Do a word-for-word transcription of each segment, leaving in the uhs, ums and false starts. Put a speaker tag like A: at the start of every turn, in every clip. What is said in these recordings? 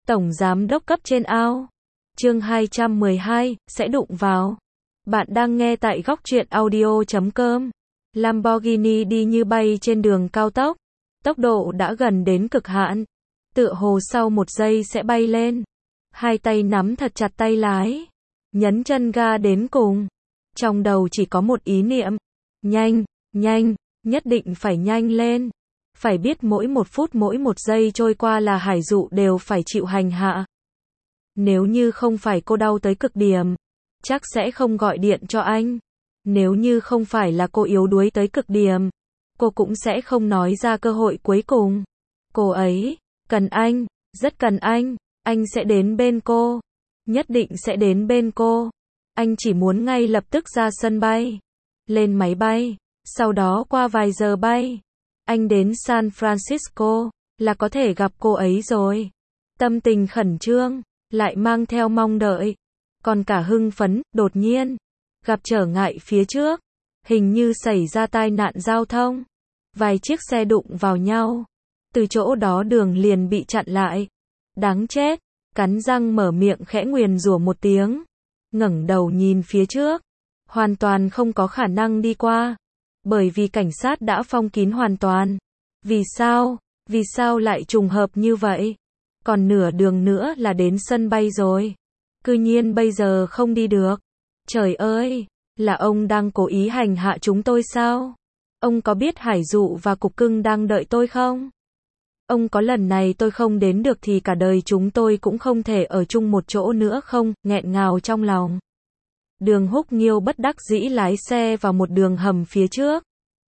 A: Tổng giám đốc cấp trên ao. Chương hai trăm mười hai, sẽ đụng vào. Bạn đang nghe tại góc truyện audio chấm com. Lamborghini đi như bay trên đường cao tốc. Tốc độ đã gần đến cực hạn. Tựa hồ sau một giây sẽ bay lên. Hai tay nắm thật chặt tay lái. Nhấn chân ga đến cùng. Trong đầu chỉ có một ý niệm. Nhanh, nhanh, nhất định phải nhanh lên. Phải biết mỗi một phút mỗi một giây trôi qua là Hải Dụ đều phải chịu hành hạ. Nếu như không phải cô đau tới cực điểm, chắc sẽ không gọi điện cho anh. Nếu như không phải là cô yếu đuối tới cực điểm, cô cũng sẽ không nói ra cơ hội cuối cùng. Cô ấy, cần anh, rất cần anh, anh sẽ đến bên cô. Nhất định sẽ đến bên cô. Anh chỉ muốn ngay lập tức ra sân bay. Lên máy bay, sau đó qua vài giờ bay. Anh đến San Francisco, là có thể gặp cô ấy rồi. Tâm tình khẩn trương, lại mang theo mong đợi. Còn cả hưng phấn, đột nhiên. Gặp trở ngại phía trước. Hình như xảy ra tai nạn giao thông. Vài chiếc xe đụng vào nhau. Từ chỗ đó đường liền bị chặn lại. Đáng chết. Cắn răng mở miệng khẽ nguyền rủa một tiếng. Ngẩng đầu nhìn phía trước. Hoàn toàn không có khả năng đi qua. Bởi vì cảnh sát đã phong kín hoàn toàn. Vì sao? Vì sao lại trùng hợp như vậy? Còn nửa đường nữa là đến sân bay rồi. Cư nhiên bây giờ không đi được. Trời ơi! Là ông đang cố ý hành hạ chúng tôi sao? Ông có biết Hải Dụ và Cục Cưng đang đợi tôi không? Ông có lần này tôi không đến được thì cả đời chúng tôi cũng không thể ở chung một chỗ nữa không? Nghẹn ngào trong lòng. Đường Húc Nghiêu bất đắc dĩ lái xe vào một đường hầm phía trước.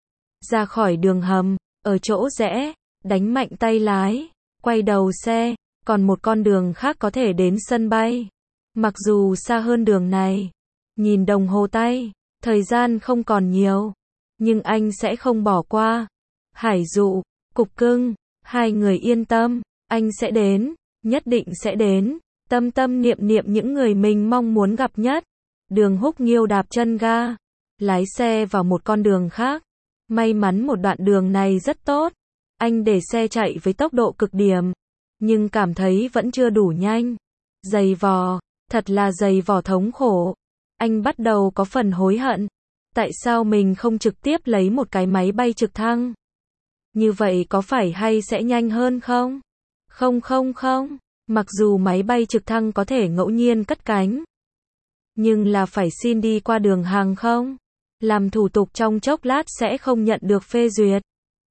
A: Ra khỏi đường hầm, ở chỗ rẽ, đánh mạnh tay lái, quay đầu xe, còn một con đường khác có thể đến sân bay. Mặc dù xa hơn đường này, nhìn đồng hồ tay, thời gian không còn nhiều, nhưng anh sẽ không bỏ qua. Hải Dụ, Cục Cưng, hai người yên tâm, anh sẽ đến, nhất định sẽ đến, tâm tâm niệm niệm những người mình mong muốn gặp nhất. Đường Húc Nghiêu đạp chân ga, lái xe vào một con đường khác. May mắn một đoạn đường này rất tốt. Anh để xe chạy với tốc độ cực điểm, nhưng cảm thấy vẫn chưa đủ nhanh. Giày vò, thật là giày vò thống khổ. Anh bắt đầu có phần hối hận. Tại sao mình không trực tiếp lấy một cái máy bay trực thăng? Như vậy có phải hay sẽ nhanh hơn không? Không không không, mặc dù máy bay trực thăng có thể ngẫu nhiên cất cánh, nhưng là phải xin đi qua đường hàng không. Làm thủ tục trong chốc lát sẽ không nhận được phê duyệt.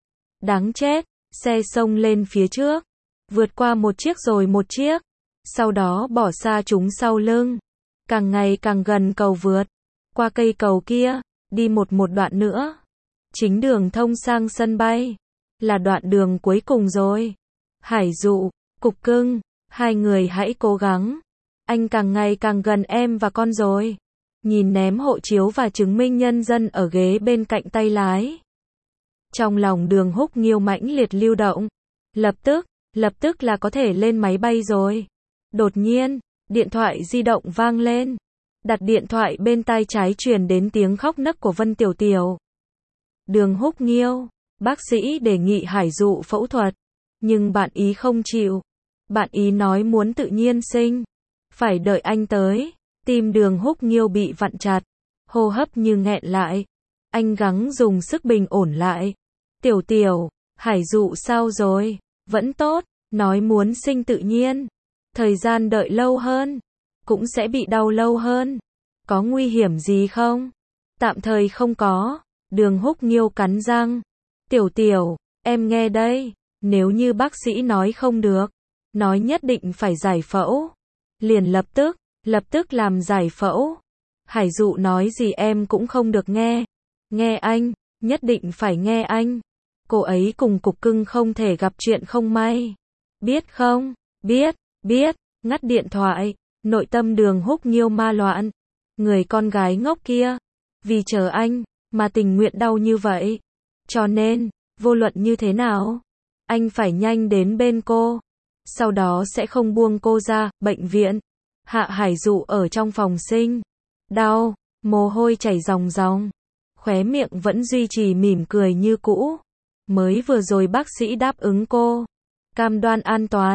A: Đáng chết, xe xông lên phía trước, vượt qua một chiếc rồi một chiếc, sau đó bỏ xa chúng sau lưng. Càng ngày càng gần cầu vượt, qua cây cầu kia, đi một một đoạn nữa. Chính đường thông sang sân bay, là đoạn đường cuối cùng rồi. Hải Dụ, Cục Cưng, hai người hãy cố gắng. Anh càng ngày càng gần em và con rồi. Nhìn ném hộ chiếu và chứng minh nhân dân ở ghế bên cạnh tay lái. Trong lòng Đường Húc Nghiêu mãnh liệt lưu động. Lập tức, lập tức là có thể lên máy bay rồi. Đột nhiên, điện thoại di động vang lên. Đặt điện thoại bên tai trái truyền đến tiếng khóc nấc của Vân Tiểu Tiểu. Đường Húc Nghiêu, bác sĩ đề nghị Hải Dụ phẫu thuật. Nhưng bạn ý không chịu. Bạn ý nói muốn tự nhiên sinh. Phải đợi anh tới. Tim Đường Húc Nghiêu bị vặn chặt, hô hấp như nghẹn lại. Anh gắng dùng sức bình ổn lại. Tiểu Tiểu, Hải Dụ sao rồi? Vẫn tốt, nói muốn sinh tự nhiên. Thời gian đợi lâu hơn, cũng sẽ bị đau lâu hơn. Có nguy hiểm gì không? Tạm thời không có. Đường Húc Nghiêu cắn răng. Tiểu Tiểu, em nghe đây. Nếu như bác sĩ nói không được, nói nhất định phải giải phẫu, liền lập tức. Lập tức làm giải phẫu. Hải Dụ nói gì em cũng không được nghe. Nghe anh, nhất định phải nghe anh. Cô ấy cùng Cục Cưng không thể gặp chuyện không may. Biết không? Biết, biết. Ngắt điện thoại. Nội tâm Đường Húc Nghiêu ma loạn. Người con gái ngốc kia, vì chờ anh, mà tình nguyện đau như vậy. Cho nên, vô luận như thế nào, anh phải nhanh đến bên cô. Sau đó sẽ không buông cô ra, bệnh viện. Hạ Hải Dụ ở trong phòng sinh. Đau, mồ hôi chảy ròng ròng. Khóe miệng vẫn duy trì mỉm cười như cũ. Mới vừa rồi bác sĩ đáp ứng cô. Cam đoan an toàn,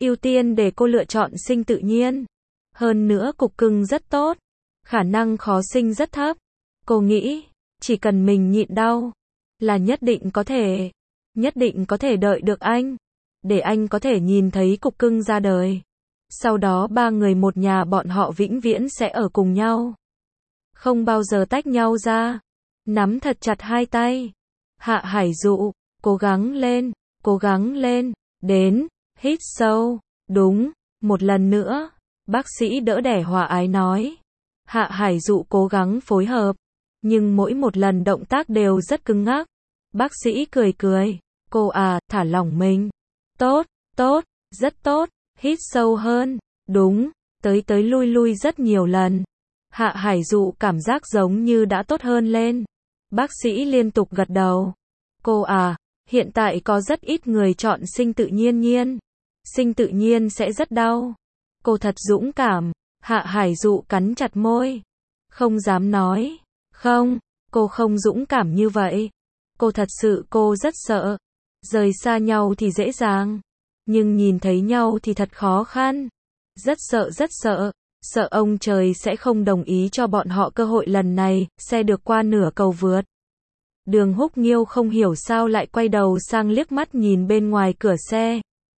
A: ưu tiên để cô lựa chọn sinh tự nhiên. Hơn nữa cục cưng rất tốt, khả năng khó sinh rất thấp. Cô nghĩ, chỉ cần mình nhịn đau, là nhất định có thể, nhất định có thể đợi được anh, để anh có thể nhìn thấy cục cưng ra đời. Sau đó ba người một nhà bọn họ vĩnh viễn sẽ ở cùng nhau, không bao giờ tách nhau ra. Nắm thật chặt hai tay. Hạ Hải Dụ, cố gắng lên, cố gắng lên, đến, hít sâu, đúng, một lần nữa. Bác sĩ đỡ đẻ hòa ái nói. Hạ Hải Dụ cố gắng phối hợp, nhưng mỗi một lần động tác đều rất cứng ngắc. Bác sĩ cười cười, cô à, thả lỏng mình. Tốt, tốt, rất tốt, hít sâu hơn, đúng, tới tới lui lui rất nhiều lần. Hạ Hải Dụ cảm giác giống như đã tốt hơn lên. Bác sĩ liên tục gật đầu. Cô à, hiện tại có rất ít người chọn sinh tự nhiên nhiên. Sinh tự nhiên sẽ rất đau. Cô thật dũng cảm. Hạ Hải Dụ cắn chặt môi. Không dám nói. Không, cô không dũng cảm như vậy. Cô thật sự cô rất sợ. Rời xa nhau thì dễ dàng, nhưng nhìn thấy nhau thì thật khó khăn. Rất sợ rất sợ. Sợ ông trời sẽ không đồng ý cho bọn họ cơ hội lần này, xe được qua nửa cầu vượt. Đường Húc Nghiêu không hiểu sao lại quay đầu sang liếc mắt nhìn bên ngoài cửa xe.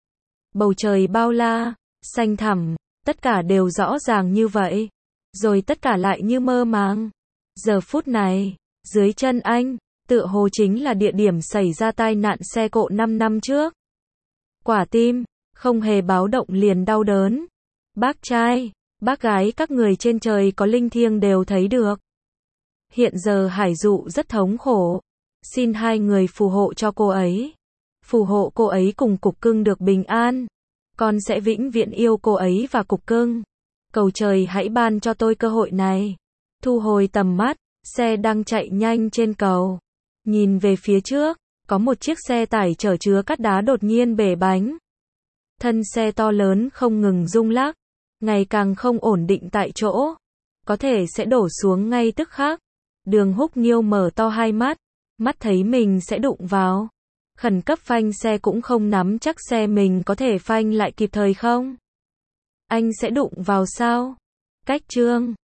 A: Bầu trời bao la, xanh thẳm, tất cả đều rõ ràng như vậy. Rồi tất cả lại như mơ màng. Giờ phút này, dưới chân anh, tựa hồ chính là địa điểm xảy ra tai nạn xe cộ năm năm trước. Quả tim, không hề báo động liền đau đớn. Bác trai, bác gái các người trên trời có linh thiêng đều thấy được. Hiện giờ Hải Dụ rất thống khổ. Xin hai người phù hộ cho cô ấy. Phù hộ cô ấy cùng cục cưng được bình an. Con sẽ vĩnh viễn yêu cô ấy và cục cưng. Cầu trời hãy ban cho tôi cơ hội này. Thu hồi tầm mắt, xe đang chạy nhanh trên cầu. Nhìn về phía trước, có một chiếc xe tải chở chứa cát đá đột nhiên bể bánh. Thân xe to lớn không ngừng rung lắc, ngày càng không ổn định tại chỗ. Có thể sẽ đổ xuống ngay tức khắc. Đường Húc Nghiêu mở to hai mắt, mắt thấy mình sẽ đụng vào. Khẩn cấp phanh xe cũng không nắm chắc xe mình có thể phanh lại kịp thời không. Anh sẽ đụng vào sao? Cách chương